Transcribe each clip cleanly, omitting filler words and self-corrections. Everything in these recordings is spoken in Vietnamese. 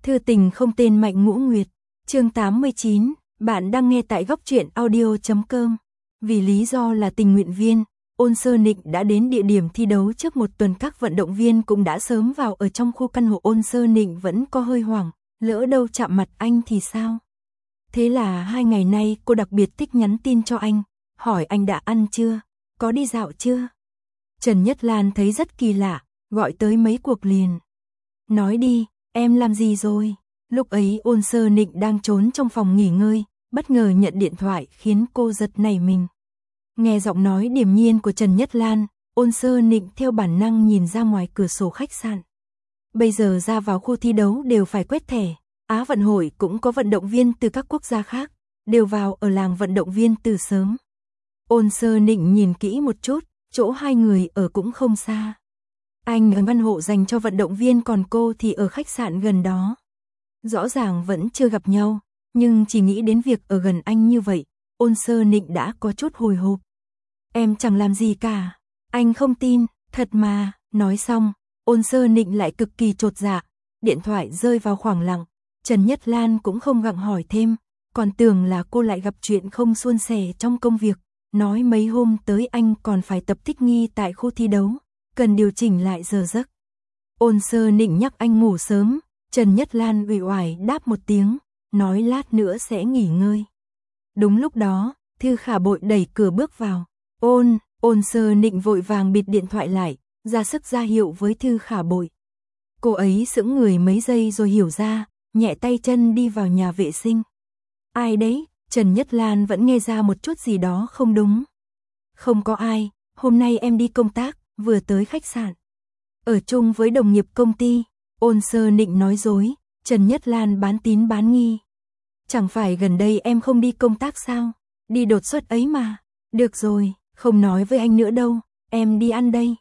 Thư tình không tên Mạnh Ngũ Nguyệt, chương 89, bạn đang nghe tại góc truyện audio.com. Vì lý do là tình nguyện viên, Ôn Sơ Nịnh đã đến địa điểm thi đấu trước một tuần, các vận động viên cũng đã sớm vào ở trong khu căn hộ. Ôn Sơ Nịnh vẫn có hơi hoảng, lỡ đâu chạm mặt anh thì sao? Thế là 2 ngày nay cô đặc biệt thích nhắn tin cho anh, hỏi anh đã ăn chưa, có đi dạo chưa? Trần Nhất Lan thấy rất kỳ lạ, gọi tới mấy cuộc liền. Nói đi, em làm gì rồi? Lúc ấy Ôn Sơ Nịnh đang trốn trong phòng nghỉ ngơi, bất ngờ nhận điện thoại khiến cô giật nảy mình. Nghe giọng nói điềm nhiên của Trần Nhất Lan, Ôn Sơ Nịnh theo bản năng nhìn ra ngoài cửa sổ khách sạn. Bây giờ ra vào khu thi đấu đều phải quét thẻ, Á vận hội cũng có vận động viên từ các quốc gia khác, đều vào ở làng vận động viên từ sớm. Ôn Sơ Nịnh nhìn kỹ một chút, chỗ hai người ở cũng không xa. Anh ở căn hộ dành cho vận động viên, còn cô thì ở khách sạn gần đó. Rõ ràng vẫn chưa gặp nhau, nhưng chỉ nghĩ đến việc ở gần anh như vậy, Ôn Sơ Nịnh đã có chút hồi hộp. Em chẳng làm gì cả, anh không tin, thật mà. Nói xong, Ôn Sơ Nịnh lại cực kỳ chột dạ, điện thoại rơi vào khoảng lặng. Trần Nhất Lan cũng không gặng hỏi thêm, còn tưởng là cô lại gặp chuyện không suôn sẻ trong công việc, nói mấy hôm tới anh còn phải tập thích nghi tại khu thi đấu, cần điều chỉnh lại giờ giấc. Ôn Sơ Nịnh nhắc anh ngủ sớm, Trần Nhất Lan uể oải đáp một tiếng, nói lát nữa sẽ nghỉ ngơi. Đúng lúc đó, Thư Khả Bội đẩy cửa bước vào. Ôn Sơ Nịnh vội vàng bịt điện thoại lại, ra sức ra hiệu với Thư Khả Bội. Cô ấy sững người mấy giây rồi hiểu ra, nhẹ tay chân đi vào nhà vệ sinh. Ai đấy? Trần Nhất Lan vẫn nghe ra một chút gì đó không đúng. Không có ai, hôm nay em đi công tác, vừa tới khách sạn. Ở chung với đồng nghiệp công ty. Ôn Sơ Nịnh nói dối, Trần Nhất Lan bán tín bán nghi. Chẳng phải gần đây em không đi công tác sao? Đi đột xuất ấy mà. Được rồi, không nói với anh nữa đâu, em đi ăn đây.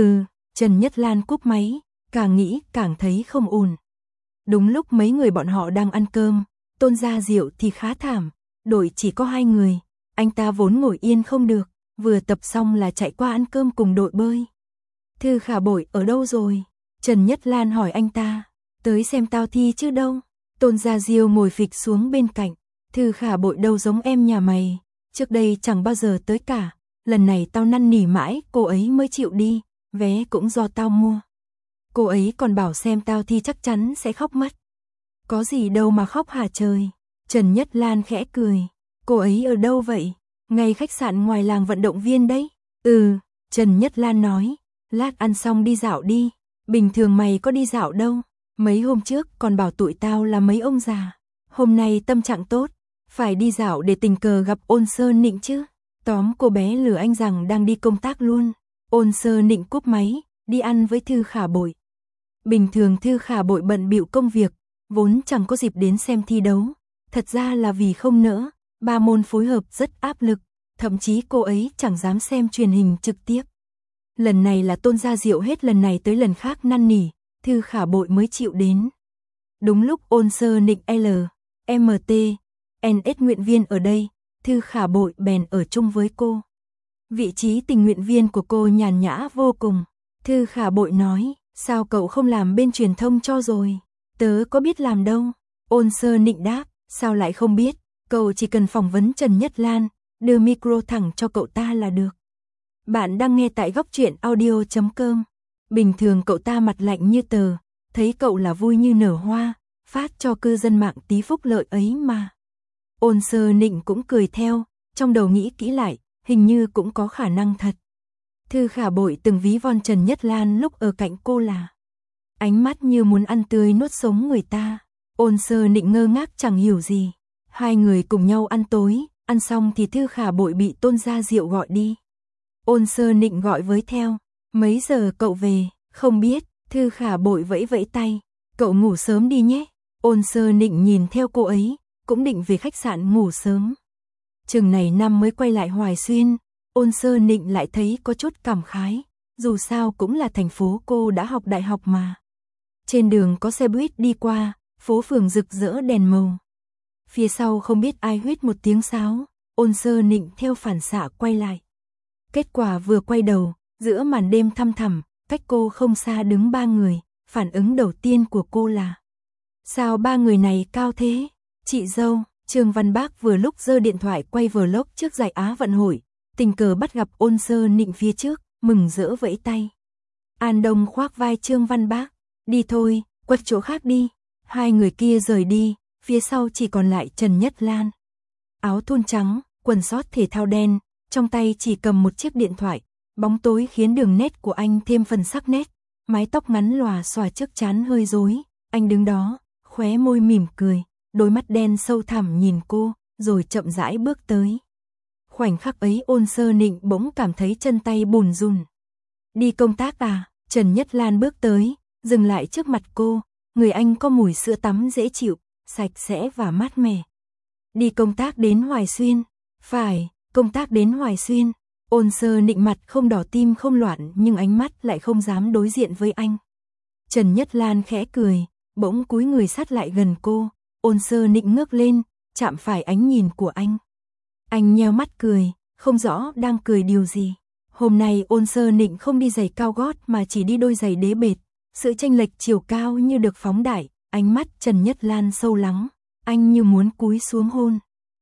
Trần Nhất Lan cúp máy, càng nghĩ càng thấy không ổn. Đúng lúc mấy người bọn họ đang ăn cơm, Tôn Gia Diệu thì khá thảm, đội chỉ có 2 người, anh ta vốn ngồi yên không được, vừa tập xong là chạy qua ăn cơm cùng đội bơi. Thư Khả Bội ở đâu rồi? Trần Nhất Lan hỏi anh ta. Tới xem tao thi chứ đâu. Tôn Gia Diêu ngồi phịch xuống bên cạnh. Thư Khả Bội đâu giống em nhà mày, trước đây chẳng bao giờ tới cả, lần này tao năn nỉ mãi cô ấy mới chịu đi, vé cũng do tao mua. Cô ấy còn bảo xem tao thi chắc chắn sẽ khóc mất. Có gì đâu mà khóc hả trời? Trần Nhất Lan khẽ cười. Cô ấy ở đâu vậy? Ngay khách sạn ngoài làng vận động viên đấy. Trần Nhất Lan nói. Lát ăn xong đi dạo đi. Bình thường mày có đi dạo đâu. Mấy hôm trước còn bảo tụi tao là mấy ông già. Hôm nay tâm trạng tốt, phải đi dạo để tình cờ gặp Ôn Sơ Nịnh chứ. Tóm cô bé lừa anh rằng đang đi công tác luôn. Ôn Sơ Nịnh cúp máy, đi ăn với Thư Khả Bội. Bình thường Thư Khả Bội bận bịu công việc, vốn chẳng có dịp đến xem thi đấu. Thật ra là vì không nỡ, 3 môn phối hợp rất áp lực, thậm chí cô ấy chẳng dám xem truyền hình trực tiếp. Lần này là Tôn Gia Diệu hết lần này tới lần khác năn nỉ, Thư Khả Bội mới chịu đến. Đúng lúc Ôn Sơ Nịnh LMT, NS nguyện viên ở đây, Thư Khả Bội bèn ở chung với cô. Vị trí tình nguyện viên của cô nhàn nhã vô cùng. Thư Khả Bội nói, sao cậu không làm bên truyền thông cho rồi? Tớ có biết làm đâu. Ôn Sơ Nịnh đáp, sao lại không biết, cậu chỉ cần phỏng vấn Trần Nhất Lan, đưa micro thẳng cho cậu ta là được. Bạn đang nghe tại góc truyện audio.com. Bình thường cậu ta mặt lạnh như tờ, thấy cậu là vui như nở hoa, phát cho cư dân mạng tí phúc lợi ấy mà. Ôn Sơ Nịnh cũng cười theo, trong đầu nghĩ kỹ lại, hình như cũng có khả năng thật. Thư Khả Bội từng ví von Trần Nhất Lan lúc ở cạnh cô là ánh mắt như muốn ăn tươi nuốt sống người ta. Ôn Sơ Nịnh ngơ ngác chẳng hiểu gì. 2 người cùng nhau ăn tối, ăn xong thì Thư Khả Bội bị Tôn Gia Diệu gọi đi. Ôn Sơ Nịnh gọi với theo, mấy giờ cậu về? Không biết. Thư Khả Bội vẫy vẫy tay, cậu ngủ sớm đi nhé. Ôn Sơ Nịnh nhìn theo cô ấy, cũng định về khách sạn ngủ sớm. Chừng này năm mới quay lại Hoài Xuyên, Ôn Sơ Nịnh lại thấy có chút cảm khái, dù sao cũng là thành phố cô đã học đại học mà. Trên đường có xe buýt đi qua, phố phường rực rỡ đèn màu. Phía sau không biết ai huýt một tiếng sáo, Ôn Sơ Nịnh theo phản xạ quay lại. Kết quả vừa quay đầu, giữa màn đêm thăm thẳm, cách cô không xa đứng 3 người, phản ứng đầu tiên của cô là Sao ba người này cao thế? Chị dâu, Trương Văn Bác vừa lúc giơ điện thoại quay vlog trước giải Á vận hội, tình cờ bắt gặp Ôn Sơ Nịnh phía trước, mừng rỡ vẫy tay. An Đông khoác vai Trương Văn Bác, đi thôi, quay chỗ khác đi. Hai người kia rời đi, phía sau chỉ còn lại Trần Nhất Lan. Áo thun trắng, quần sót thể thao đen, trong tay chỉ cầm một chiếc điện thoại, bóng tối khiến đường nét của anh thêm phần sắc nét, mái tóc ngắn lòa xòa trước trán hơi rối, anh đứng đó, khóe môi mỉm cười, đôi mắt đen sâu thẳm nhìn cô, rồi chậm rãi bước tới. Khoảnh khắc ấy Ôn Sơ Nịnh bỗng cảm thấy chân tay bùn rùn. Đi công tác à? Trần Nhất Lan bước tới, dừng lại trước mặt cô, người anh có mùi sữa tắm dễ chịu, sạch sẽ và mát mẻ. Đi công tác đến Hoài Xuyên. Phải, công tác đến Hoài Xuyên. Ôn Sơ Nịnh mặt không đỏ tim không loạn nhưng ánh mắt lại không dám đối diện với anh. Trần Nhất Lan khẽ cười, bỗng cúi người sát lại gần cô. Ôn Sơ Nịnh ngước lên, chạm phải ánh nhìn của anh. Anh nheo mắt cười, không rõ đang cười điều gì. Hôm nay Ôn Sơ Nịnh không đi giày cao gót mà chỉ đi đôi giày đế bệt. Sự chênh lệch chiều cao như được phóng đại, ánh mắt Trần Nhất Lan sâu lắng, anh như muốn cúi xuống hôn.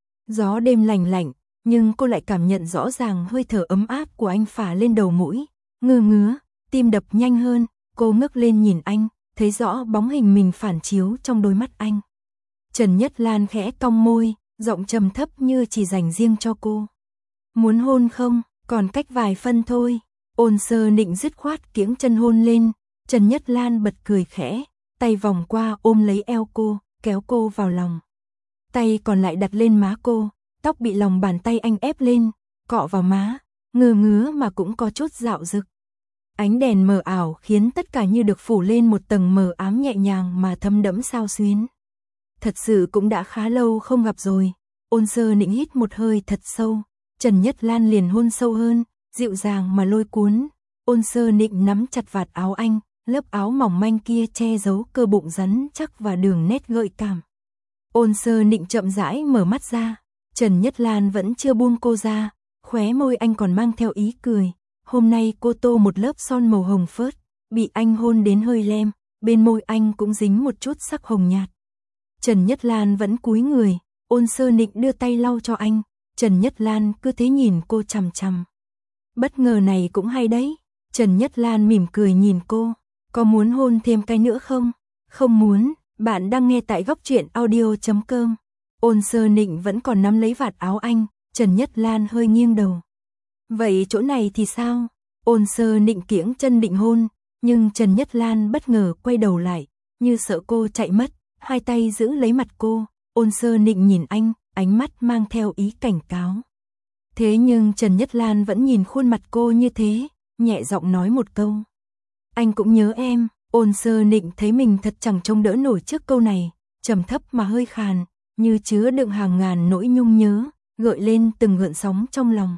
Gió đêm lạnh lạnh, nhưng cô lại cảm nhận rõ ràng hơi thở ấm áp của anh phả lên đầu mũi, ngứa ngứa, tim đập nhanh hơn, cô ngước lên nhìn anh, thấy rõ bóng hình mình phản chiếu trong đôi mắt anh. Trần Nhất Lan khẽ cong môi, giọng trầm thấp như chỉ dành riêng cho cô. Muốn hôn không? Còn cách vài phân thôi. Ôn Sơ Nịnh dứt khoát kiễng chân hôn lên. Trần Nhất Lan bật cười khẽ, tay vòng qua ôm lấy eo cô, kéo cô vào lòng. Tay còn lại đặt lên má cô, tóc bị lòng bàn tay anh ép lên, cọ vào má, ngứa ngứa mà cũng có chút dạo dực. Ánh đèn mờ ảo khiến tất cả như được phủ lên một tầng mờ ám nhẹ nhàng mà thấm đẫm xao xuyến. Thật sự cũng đã khá lâu không gặp rồi. Ôn Sơ Nịnh hít một hơi thật sâu, Trần Nhất Lan liền hôn sâu hơn, dịu dàng mà lôi cuốn. Ôn Sơ Nịnh nắm chặt vạt áo anh, lớp áo mỏng manh kia che giấu cơ bụng rắn chắc và đường nét gợi cảm. Ôn Sơ Nịnh chậm rãi mở mắt ra, Trần Nhất Lan vẫn chưa buông cô ra, khóe môi anh còn mang theo ý cười. Hôm nay cô tô một lớp son màu hồng phớt, bị anh hôn đến hơi lem, bên môi anh cũng dính một chút sắc hồng nhạt. Trần Nhất Lan vẫn cúi người, Ôn Sơ Nịnh đưa tay lau cho anh, Trần Nhất Lan cứ thế nhìn cô chằm chằm. Bất ngờ này cũng hay đấy. Trần Nhất Lan mỉm cười nhìn cô, có muốn hôn thêm cái nữa không? Không muốn. Bạn đang nghe tại góc truyện audio.com. Ôn Sơ Nịnh vẫn còn nắm lấy vạt áo anh, Trần Nhất Lan hơi nghiêng đầu. Vậy chỗ này thì sao? Ôn Sơ Nịnh kiễng chân định hôn, nhưng Trần Nhất Lan bất ngờ quay đầu lại, như sợ cô chạy mất, hai tay giữ lấy mặt cô. Ôn Sơ Nịnh nhìn anh, ánh mắt mang theo ý cảnh cáo. Thế nhưng Trần Nhất Lan vẫn nhìn khuôn mặt cô như thế, nhẹ giọng nói một câu. Anh cũng nhớ em. Ôn Sơ Nịnh thấy mình thật chẳng trông đỡ nổi trước câu này, trầm thấp mà hơi khàn, như chứa đựng hàng ngàn nỗi nhung nhớ, gợi lên từng gợn sóng trong lòng.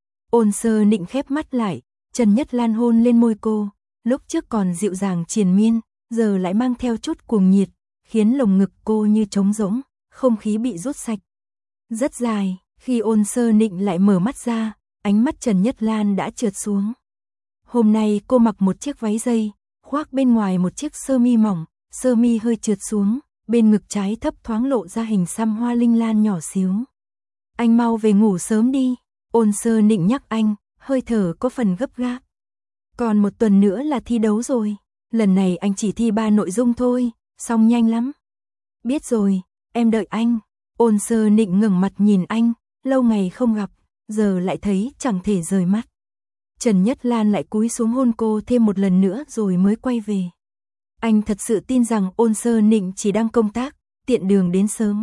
Ôn Sơ Nịnh khép mắt lại, Trần Nhất Lan hôn lên môi cô, lúc trước còn dịu dàng triền miên, giờ lại mang theo chút cuồng nhiệt, khiến lồng ngực cô như trống rỗng, không khí bị rút sạch. Rất dài, khi Ôn Sơ Nịnh lại mở mắt ra, ánh mắt Trần Nhất Lan đã trượt xuống. Hôm nay cô mặc một chiếc váy dây, khoác bên ngoài một chiếc sơ mi mỏng, sơ mi hơi trượt xuống, bên ngực trái thấp thoáng lộ ra hình xăm hoa linh lan nhỏ xíu. Anh mau về ngủ sớm đi. Ôn Sơ Nịnh nhắc anh, hơi thở có phần gấp gáp. Còn một tuần nữa là thi đấu rồi, lần này anh chỉ thi 3 nội dung thôi, xong nhanh lắm. Biết rồi, em đợi anh. Ôn Sơ Nịnh ngẩng mặt nhìn anh, lâu ngày không gặp, giờ lại thấy chẳng thể rời mắt. Trần Nhất Lan lại cúi xuống hôn cô thêm một lần nữa rồi mới quay về. Anh thật sự tin rằng Ôn Sơ Nịnh chỉ đang công tác, tiện đường đến sớm.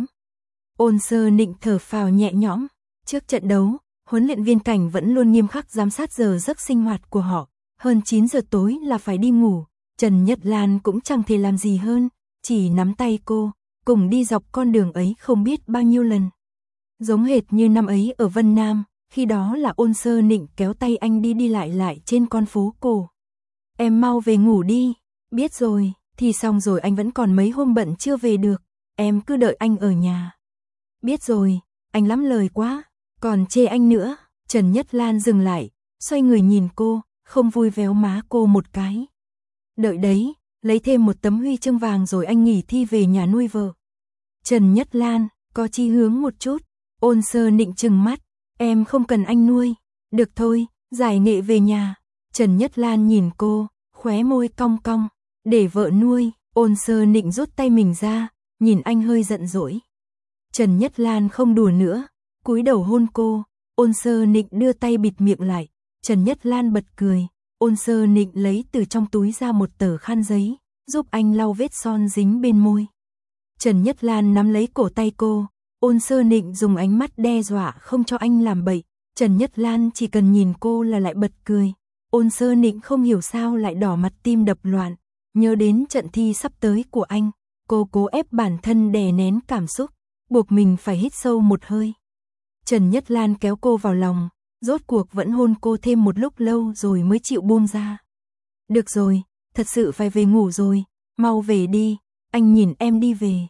Ôn Sơ Nịnh thở phào nhẹ nhõm. Trước trận đấu, huấn luyện viên Cảnh vẫn luôn nghiêm khắc giám sát giờ giấc sinh hoạt của họ. Hơn 9 giờ tối là phải đi ngủ. Trần Nhất Lan cũng chẳng thể làm gì hơn, chỉ nắm tay cô, cùng đi dọc con đường ấy không biết bao nhiêu lần. Giống hệt như năm ấy ở Vân Nam, khi đó là Ôn Sơ Nịnh kéo tay anh đi lại trên con phố cổ. Em mau về ngủ đi. Biết rồi, thì xong rồi, anh vẫn còn mấy hôm bận chưa về được, em cứ đợi anh ở nhà. Biết rồi, anh lắm lời quá, còn chê anh nữa. Trần Nhất Lan dừng lại, xoay người nhìn cô, không vui véo má cô một cái. Đợi đấy, lấy thêm một tấm huy chương vàng rồi anh nghỉ thi về nhà nuôi vợ. Trần Nhất Lan, có chí hướng một chút. Ôn Sơ Nịnh trừng mắt, em không cần anh nuôi. Được thôi, giải nghệ về nhà. Trần Nhất Lan nhìn cô, khóe môi cong cong, để vợ nuôi. Ôn Sơ Nịnh rút tay mình ra, nhìn anh hơi giận dỗi. Trần Nhất Lan không đùa nữa, cúi đầu hôn cô. Ôn Sơ Nịnh đưa tay bịt miệng lại. Trần Nhất Lan bật cười. Ôn Sơ Nịnh lấy từ trong túi ra một tờ khăn giấy, giúp anh lau vết son dính bên môi. Trần Nhất Lan nắm lấy cổ tay cô. Ôn Sơ Nịnh dùng ánh mắt đe dọa không cho anh làm bậy. Trần Nhất Lan chỉ cần nhìn cô là lại bật cười. Ôn Sơ Nịnh không hiểu sao lại đỏ mặt tim đập loạn. Nhớ đến trận thi sắp tới của anh, cô cố ép bản thân đè nén cảm xúc, buộc mình phải hít sâu một hơi. Trần Nhất Lan kéo cô vào lòng, rốt cuộc vẫn hôn cô thêm một lúc lâu rồi mới chịu buông ra. Được rồi, thật sự phải về ngủ rồi, mau về đi, anh nhìn em đi về.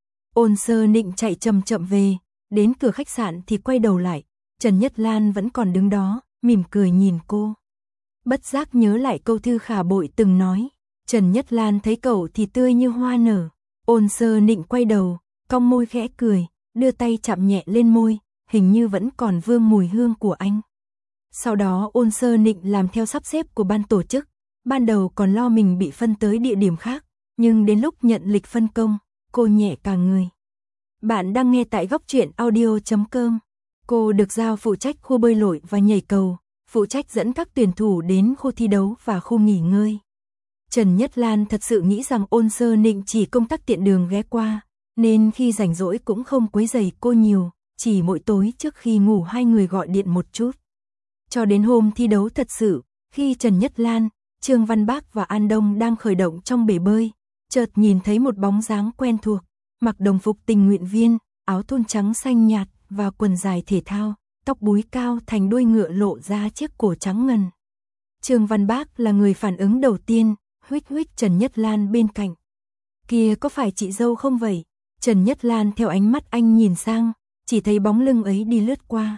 Ôn Sơ Nịnh chạy chậm chậm về, đến cửa khách sạn thì quay đầu lại, Trần Nhất Lan vẫn còn đứng đó, mỉm cười nhìn cô. Bất giác nhớ lại câu Thư Khả Bội từng nói, Trần Nhất Lan thấy cậu thì tươi như hoa nở. Ôn Sơ Nịnh quay đầu, cong môi khẽ cười, đưa tay chạm nhẹ lên môi, hình như vẫn còn vương mùi hương của anh. Sau đó Ôn Sơ Nịnh làm theo sắp xếp của ban tổ chức, ban đầu còn lo mình bị phân tới địa điểm khác, nhưng đến lúc nhận lịch phân công, cô nhẹ cả người. Bạn đang nghe tại góc truyện audio.com. Cô được giao phụ trách khu bơi lội và nhảy cầu, phụ trách dẫn các tuyển thủ đến khu thi đấu và khu nghỉ ngơi. Trần Nhất Lan thật sự nghĩ rằng Ôn Sơ Nịnh chỉ công tác tiện đường ghé qua, nên khi rảnh rỗi cũng không quấy rầy cô nhiều, chỉ mỗi tối trước khi ngủ hai người gọi điện một chút. Cho đến hôm thi đấu thật sự, khi Trần Nhất Lan, Trương Văn Bác và An Đông đang khởi động trong bể bơi, chợt nhìn thấy một bóng dáng quen thuộc, mặc đồng phục tình nguyện viên, áo thun trắng xanh nhạt và quần dài thể thao, tóc búi cao thành đuôi ngựa lộ ra chiếc cổ trắng ngần. Trương Văn Bác là người phản ứng đầu tiên, huých huých Trần Nhất Lan bên cạnh. Kia có phải chị dâu không vậy? Trần Nhất Lan theo ánh mắt anh nhìn sang, chỉ thấy bóng lưng ấy đi lướt qua.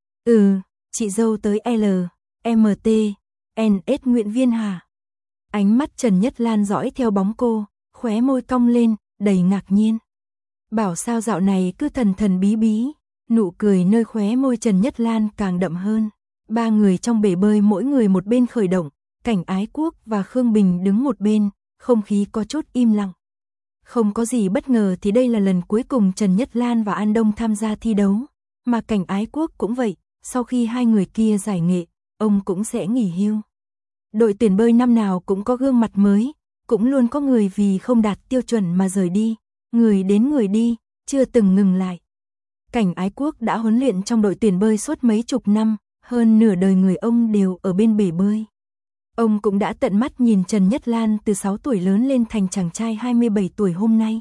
Chị dâu tới L, MT, NS nguyện viên hả? Ánh mắt Trần Nhất Lan dõi theo bóng cô, khóe môi cong lên, đầy ngạc nhiên. Bảo sao dạo này cứ thần thần bí bí, nụ cười nơi khóe môi Trần Nhất Lan càng đậm hơn. Ba người trong bể bơi mỗi người một bên khởi động, Cảnh Ái Quốc và Khương Bình đứng một bên, không khí có chút im lặng. Không có gì bất ngờ thì đây là lần cuối cùng Trần Nhất Lan và An Đông tham gia thi đấu, mà Cảnh Ái Quốc cũng vậy, sau khi hai người kia giải nghệ, ông cũng sẽ nghỉ hưu. Đội tuyển bơi năm nào cũng có gương mặt mới, cũng luôn có người vì không đạt tiêu chuẩn mà rời đi, người đến người đi, chưa từng ngừng lại. Cảnh Ái Quốc đã huấn luyện trong đội tuyển bơi suốt mấy chục năm, hơn nửa đời người ông đều ở bên bể bơi. Ông cũng đã tận mắt nhìn Trần Nhất Lan từ 6 tuổi lớn lên thành chàng trai 27 tuổi hôm nay.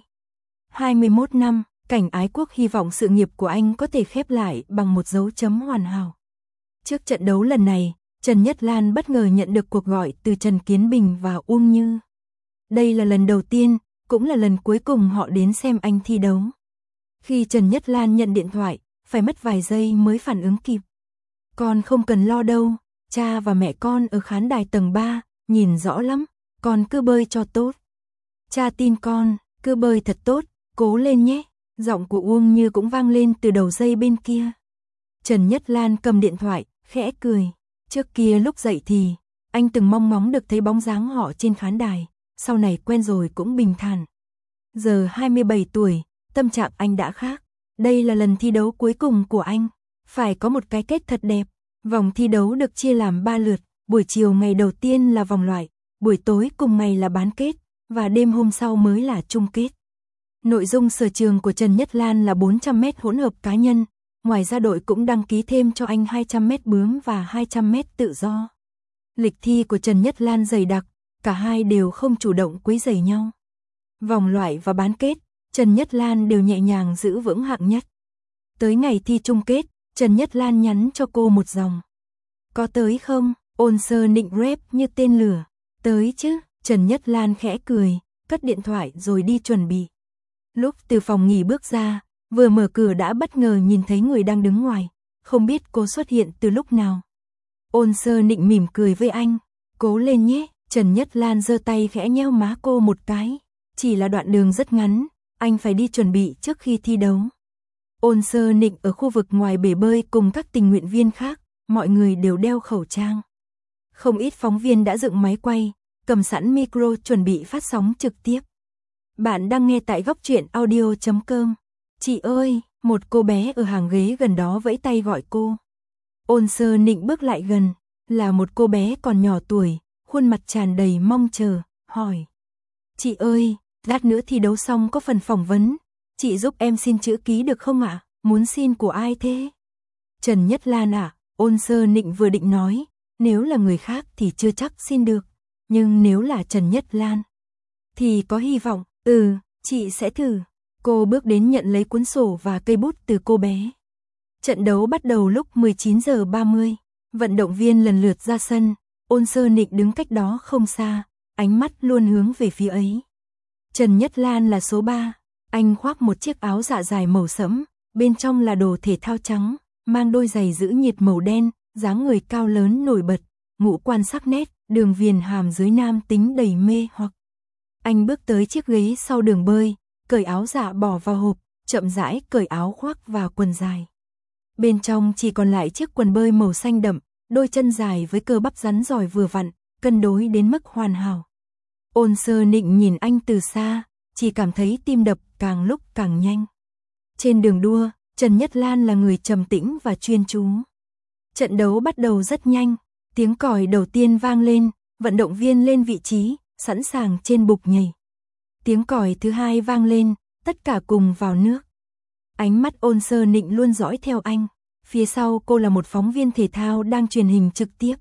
21 năm, Cảnh Ái Quốc hy vọng sự nghiệp của anh có thể khép lại bằng một dấu chấm hoàn hảo. Trước trận đấu lần này, Trần Nhất Lan bất ngờ nhận được cuộc gọi từ Trần Kiến Bình và Uông Như. Đây là lần đầu tiên, cũng là lần cuối cùng họ đến xem anh thi đấu. Khi Trần Nhất Lan nhận điện thoại, phải mất vài giây mới phản ứng kịp. Con không cần lo đâu, cha và mẹ con ở khán đài tầng 3, nhìn rõ lắm, con cứ bơi cho tốt. Cha tin con, cứ bơi thật tốt, cố lên nhé. Giọng của Uông Như cũng vang lên từ đầu dây bên kia. Trần Nhất Lan cầm điện thoại, khẽ cười. Trước kia lúc dậy thì, anh từng mong ngóng được thấy bóng dáng họ trên khán đài, sau này quen rồi cũng bình thản. Giờ 27 tuổi, tâm trạng anh đã khác. Đây là lần thi đấu cuối cùng của anh, phải có một cái kết thật đẹp. Vòng thi đấu được chia làm 3 lượt, buổi chiều ngày đầu tiên là vòng loại, buổi tối cùng ngày là bán kết, và đêm hôm sau mới là chung kết. Nội dung sở trường của Trần Nhất Lan là 400m hỗn hợp cá nhân, ngoài ra đội cũng đăng ký thêm cho anh 200m bướm và 200m tự do. Lịch thi của Trần Nhất Lan dày đặc, cả hai đều không chủ động quấy rầy nhau. Vòng loại và bán kết, Trần Nhất Lan đều nhẹ nhàng giữ vững hạng nhất. Tới ngày thi chung kết, Trần Nhất Lan nhắn cho cô một dòng. Có tới không? Ôn Sơ Nịnh rep như tên lửa. Tới chứ, Trần Nhất Lan khẽ cười, cất điện thoại rồi đi chuẩn bị. Lúc từ phòng nghỉ bước ra, vừa mở cửa đã bất ngờ nhìn thấy người đang đứng ngoài, không biết cô xuất hiện từ lúc nào. Ôn Sơ Nịnh mỉm cười với anh, cố lên nhé, Trần Nhất Lan giơ tay khẽ nhéo má cô một cái. Chỉ là đoạn đường rất ngắn, anh phải đi chuẩn bị trước khi thi đấu. Ôn Sơ Nịnh ở khu vực ngoài bể bơi cùng các tình nguyện viên khác, mọi người đều đeo khẩu trang. Không ít phóng viên đã dựng máy quay, cầm sẵn micro chuẩn bị phát sóng trực tiếp. Bạn đang nghe tại góc truyện audio.com. Chị ơi, một cô bé ở hàng ghế gần đó vẫy tay gọi cô. Ôn Sơ Nịnh bước lại gần, là một cô bé còn nhỏ tuổi, khuôn mặt tràn đầy mong chờ, hỏi. Chị ơi, lát nữa thi đấu xong có phần phỏng vấn, chị giúp em xin chữ ký được không ạ? Muốn xin của ai thế? Trần Nhất Lan ạ, Ôn Sơ Nịnh vừa định nói, nếu là người khác thì chưa chắc xin được, nhưng nếu là Trần Nhất Lan thì có hy vọng. Chị sẽ thử. Cô bước đến nhận lấy cuốn sổ và cây bút từ cô bé. Trận đấu bắt đầu lúc 19 giờ 30. Vận động viên lần lượt ra sân. Ôn Sơ Nịnh đứng cách đó không xa, ánh mắt luôn hướng về phía ấy. Trần Nhất Lan là số 3. Anh khoác một chiếc áo dạ dài màu sẫm, bên trong là đồ thể thao trắng, mang đôi giày giữ nhiệt màu đen, dáng người cao lớn nổi bật, ngũ quan sắc nét, đường viền hàm dưới nam tính đầy mê hoặc. Anh bước tới chiếc ghế sau đường bơi, cởi áo dạ bỏ vào hộp, chậm rãi cởi áo khoác và quần dài. Bên trong chỉ còn lại chiếc quần bơi màu xanh đậm, đôi chân dài với cơ bắp rắn rỏi vừa vặn, cân đối đến mức hoàn hảo. Ôn Sơ Nịnh nhìn anh từ xa, chỉ cảm thấy tim đập càng lúc càng nhanh. Trên đường đua, Trần Nhất Lan là người trầm tĩnh và chuyên chú. Trận đấu bắt đầu rất nhanh, tiếng còi đầu tiên vang lên, vận động viên lên vị trí, sẵn sàng trên bục nhảy. Tiếng còi thứ hai vang lên, tất cả cùng vào nước. Ánh mắt Ôn Sơ Nịnh luôn dõi theo anh, phía sau cô là một phóng viên thể thao đang truyền hình trực tiếp.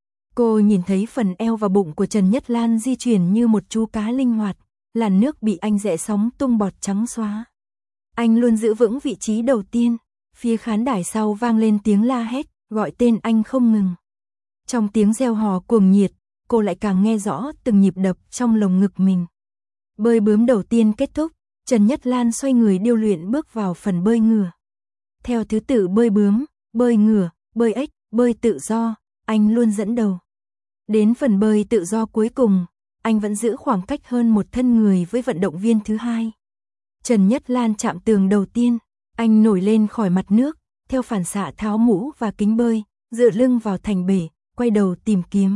Cô nhìn thấy phần eo và bụng của Trần Nhất Lan di chuyển như một chú cá linh hoạt, làn nước bị anh rẽ sóng tung bọt trắng xóa. Anh luôn giữ vững vị trí đầu tiên, phía khán đài sau vang lên tiếng la hét, gọi tên anh không ngừng. Trong tiếng reo hò cuồng nhiệt, cô lại càng nghe rõ từng nhịp đập trong lồng ngực mình. Bơi bướm đầu tiên kết thúc, Trần Nhất Lan xoay người điêu luyện bước vào phần bơi ngửa. Theo thứ tự bơi bướm, bơi ngửa, bơi ếch, bơi tự do, anh luôn dẫn đầu. Đến phần bơi tự do cuối cùng, anh vẫn giữ khoảng cách hơn một thân người với vận động viên thứ hai. Trần Nhất Lan chạm tường đầu tiên, anh nổi lên khỏi mặt nước, theo phản xạ tháo mũ và kính bơi, dựa lưng vào thành bể, quay đầu tìm kiếm.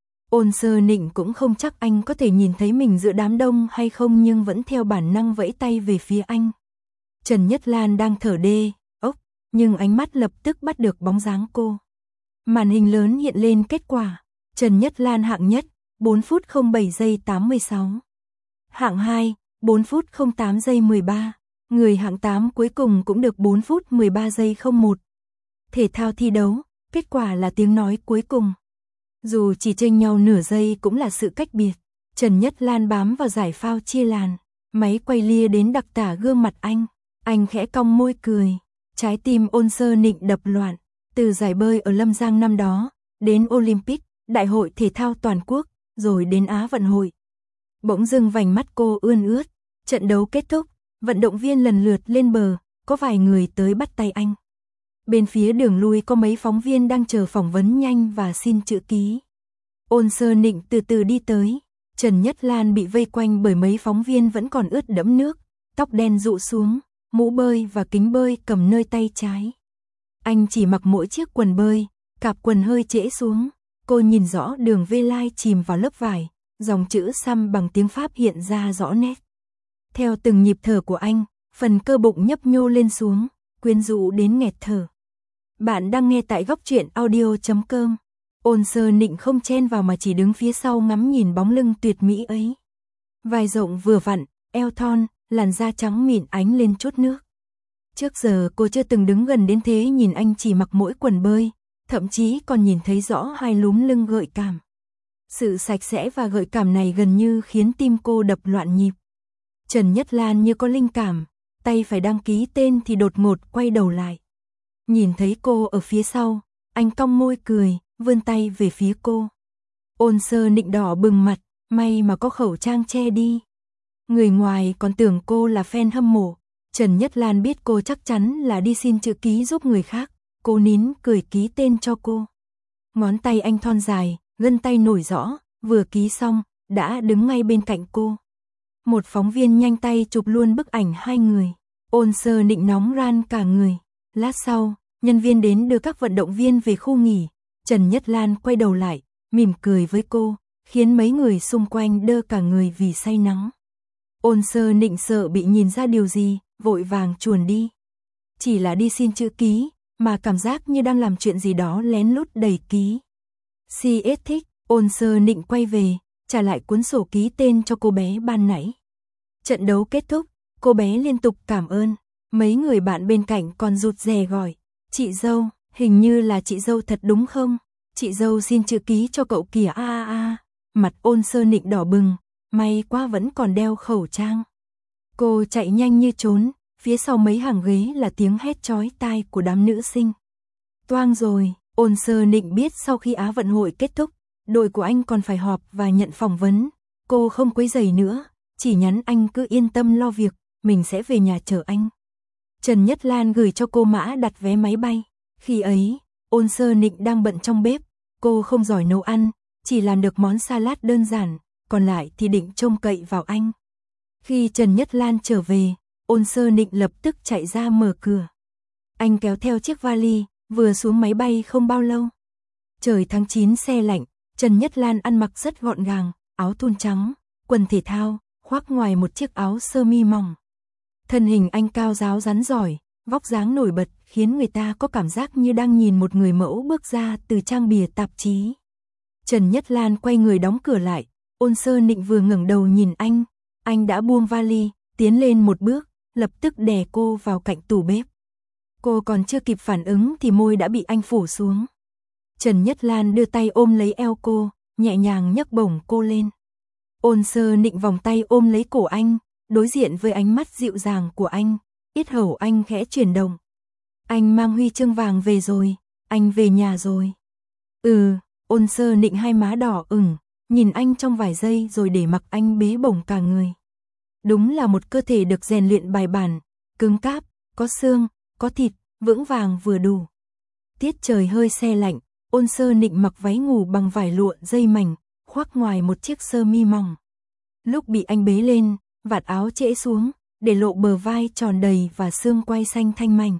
Ôn Sơ Nịnh cũng không chắc anh có thể nhìn thấy mình giữa đám đông hay không, nhưng vẫn theo bản năng vẫy tay về phía anh. Trần Nhất Lan đang thở đê, nhưng ánh mắt lập tức bắt được bóng dáng cô. Màn hình lớn hiện lên kết quả. Trần Nhất Lan hạng nhất, 4 phút 07 giây 86. Hạng 2, 4 phút 08 giây 13. Người hạng 8 cuối cùng cũng được 4 phút 13 giây 01. Thể thao thi đấu, kết quả là tiếng nói cuối cùng. Dù chỉ chênh nhau nửa giây cũng là sự cách biệt. Trần Nhất Lan bám vào giải phao chia làn, máy quay lia đến đặc tả gương mặt anh. Anh khẽ cong môi cười, trái tim Ôn Sơ Nịnh đập loạn. Từ giải bơi ở Lâm Giang năm đó, đến Olympic, Đại hội thể thao toàn quốc, rồi đến Á vận hội. Bỗng dưng vành mắt cô ươn ướt. Trận đấu kết thúc, vận động viên lần lượt lên bờ, có vài người tới bắt tay anh. Bên phía đường lui có mấy phóng viên đang chờ phỏng vấn nhanh và xin chữ ký. Ôn Sơ Nịnh từ từ đi tới. Trần Nhất Lan bị vây quanh bởi mấy phóng viên vẫn còn ướt đẫm nước, tóc đen rũ xuống, mũ bơi và kính bơi cầm nơi tay trái. Anh chỉ mặc mỗi chiếc quần bơi, cạp quần hơi trễ xuống. Cô nhìn rõ đường V line chìm vào lớp vải, dòng chữ xăm bằng tiếng Pháp hiện ra rõ nét. Theo từng nhịp thở của anh, phần cơ bụng nhấp nhô lên xuống, quyến rũ đến nghẹt thở. Bạn đang nghe tại góc truyện audio.com. Ôn Sơ Nịnh không chen vào mà chỉ đứng phía sau ngắm nhìn bóng lưng tuyệt mỹ ấy. Vai rộng vừa vặn, eo thon, làn da trắng mịn ánh lên chút nước. Trước giờ cô chưa từng đứng gần đến thế, nhìn anh chỉ mặc mỗi quần bơi, thậm chí còn nhìn thấy rõ hai lúm lưng gợi cảm. Sự sạch sẽ và gợi cảm này gần như khiến tim cô đập loạn nhịp. Trần Nhất Lan như có linh cảm, tay phải đăng ký tên thì đột ngột quay đầu lại. Nhìn thấy cô ở phía sau, anh cong môi cười, vươn tay về phía cô. Ôn Sơ Nịnh đỏ bừng mặt, may mà có khẩu trang che đi. Người ngoài còn tưởng cô là fan hâm mộ. Trần Nhất Lan biết cô chắc chắn là đi xin chữ ký giúp người khác, cô nín cười ký tên cho cô. Ngón tay anh thon dài, gân tay nổi rõ, vừa ký xong, đã đứng ngay bên cạnh cô. Một phóng viên nhanh tay chụp luôn bức ảnh hai người. Ôn Sơ Nịnh nóng ran cả người. Lát sau, nhân viên đến đưa các vận động viên về khu nghỉ. Trần Nhất Lan quay đầu lại, mỉm cười với cô, khiến mấy người xung quanh đơ cả người vì say nắng. Ôn Sơ Nịnh sợ bị nhìn ra điều gì, vội vàng chuồn đi. Chỉ là đi xin chữ ký, mà cảm giác như đang làm chuyện gì đó lén lút đầy ký. CS thích, Ôn Sơ Nịnh quay về, trả lại cuốn sổ ký tên cho cô bé ban nãy. Trận đấu kết thúc, cô bé liên tục cảm ơn. Mấy người bạn bên cạnh còn rụt rè gọi, chị dâu, hình như là chị dâu thật đúng không? Chị dâu xin chữ ký cho cậu kìa a. Mặt Ôn Sơ Nịnh đỏ bừng, may quá vẫn còn đeo khẩu trang. Cô chạy nhanh như trốn, phía sau mấy hàng ghế là tiếng hét chói tai của đám nữ sinh. Toang rồi, Ôn Sơ Nịnh biết sau khi Á vận hội kết thúc, đội của anh còn phải họp và nhận phỏng vấn. Cô không quấy rầy nữa, chỉ nhắn anh cứ yên tâm lo việc, mình sẽ về nhà chờ anh. Trần Nhất Lan gửi cho cô mã đặt vé máy bay. Khi ấy, Ôn Sơ Nịnh đang bận trong bếp, cô không giỏi nấu ăn, chỉ làm được món salad đơn giản, còn lại thì định trông cậy vào anh. Khi Trần Nhất Lan trở về, Ôn Sơ Nịnh lập tức chạy ra mở cửa. Anh kéo theo chiếc vali, vừa xuống máy bay không bao lâu. Trời tháng 9 se lạnh, Trần Nhất Lan ăn mặc rất gọn gàng, áo thun trắng, quần thể thao, khoác ngoài một chiếc áo sơ mi mỏng. Thân hình anh cao ráo rắn giỏi, vóc dáng nổi bật khiến người ta có cảm giác như đang nhìn một người mẫu bước ra từ trang bìa tạp chí. Trần Nhất Lan quay người đóng cửa lại, Ôn Sơ Nịnh vừa ngẩng đầu nhìn anh đã buông vali, tiến lên một bước, lập tức đè cô vào cạnh tủ bếp. Cô còn chưa kịp phản ứng thì môi đã bị anh phủ xuống. Trần Nhất Lan đưa tay ôm lấy eo cô, nhẹ nhàng nhấc bổng cô lên. Ôn Sơ Nịnh vòng tay ôm lấy cổ anh, đối diện với ánh mắt dịu dàng của anh, yết hầu anh khẽ chuyển động. Anh mang huy chương vàng về rồi, anh về nhà rồi. Ôn Sơ Nịnh hai má đỏ ửng, nhìn anh trong vài giây rồi để mặc anh bế bổng cả người. Đúng là một cơ thể được rèn luyện bài bản, cứng cáp, có xương, có thịt, vững vàng vừa đủ. Tiết trời hơi se lạnh, Ôn Sơ Nịnh mặc váy ngủ bằng vải lụa dây mảnh, khoác ngoài một chiếc sơ mi mỏng. Lúc bị anh bế lên, vạt áo trễ xuống, để lộ bờ vai tròn đầy và xương quai xanh thanh mảnh.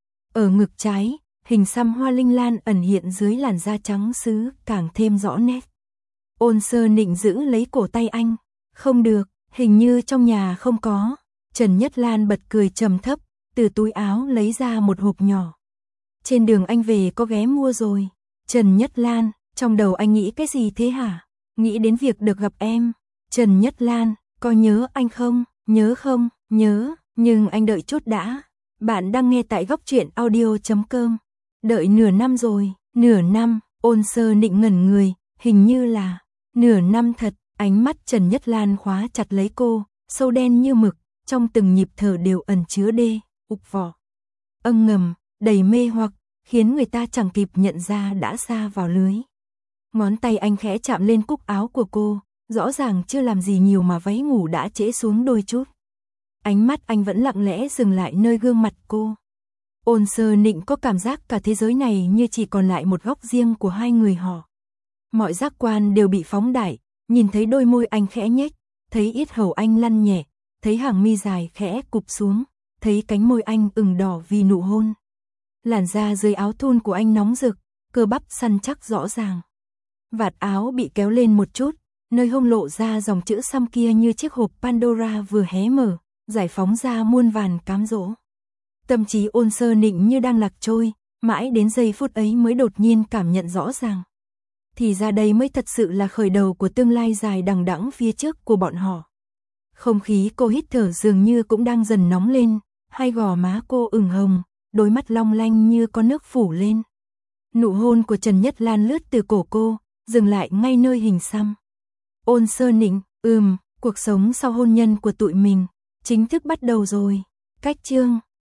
Ở ngực trái, hình xăm hoa linh lan ẩn hiện dưới làn da trắng sứ càng thêm rõ nét. Ôn Sơ Nịnh giữ lấy cổ tay anh. Không được, hình như trong nhà không có. Trần Nhất Lan bật cười trầm thấp, từ túi áo lấy ra một hộp nhỏ. Trên đường anh về có ghé mua rồi. Trần Nhất Lan, trong đầu anh nghĩ cái gì thế hả? Nghĩ đến việc được gặp em. Trần Nhất Lan, có nhớ anh không? Nhớ không? Nhớ, nhưng anh đợi chút đã. Bạn đang nghe tại goctruyện.audio.com. Đợi nửa năm rồi, nửa năm, Ôn Sơ Nịnh ngẩn người, hình như là nửa năm thật. Ánh mắt Trần Nhất Lan khóa chặt lấy cô, sâu đen như mực, trong từng nhịp thở đều ẩn chứa ục vỏ. Âm ngầm, đầy mê hoặc, khiến người ta chẳng kịp nhận ra đã sa vào lưới. Ngón tay anh khẽ chạm lên cúc áo của cô, rõ ràng chưa làm gì nhiều mà váy ngủ đã trễ xuống đôi chút. Ánh mắt anh vẫn lặng lẽ dừng lại nơi gương mặt cô. Ôn Sơ Nịnh có cảm giác cả thế giới này như chỉ còn lại một góc riêng của hai người họ. Mọi giác quan đều bị phóng đại, nhìn thấy đôi môi anh khẽ nhếch, thấy yết hầu anh lăn nhẹ, thấy hàng mi dài khẽ cụp xuống, thấy cánh môi anh ửng đỏ vì nụ hôn. Làn da dưới áo thun của anh nóng rực, cơ bắp săn chắc rõ ràng. Vạt áo bị kéo lên một chút, nơi hông lộ ra dòng chữ xăm kia như chiếc hộp Pandora vừa hé mở, giải phóng ra muôn vàn cám dỗ. Tâm trí Ôn Sơ Nịnh như đang lạc trôi, mãi đến giây phút ấy mới đột nhiên cảm nhận rõ ràng. Thì ra đây mới thật sự là khởi đầu của tương lai dài đằng đẵng phía trước của bọn họ. Không khí cô hít thở dường như cũng đang dần nóng lên, hai gò má cô ửng hồng, đôi mắt long lanh như có nước phủ lên. Nụ hôn của Trần Nhất Lan lướt từ cổ cô, dừng lại ngay nơi hình xăm. Ôn Sơ Nịnh, cuộc sống sau hôn nhân của tụi mình chính thức bắt đầu rồi. Cách chương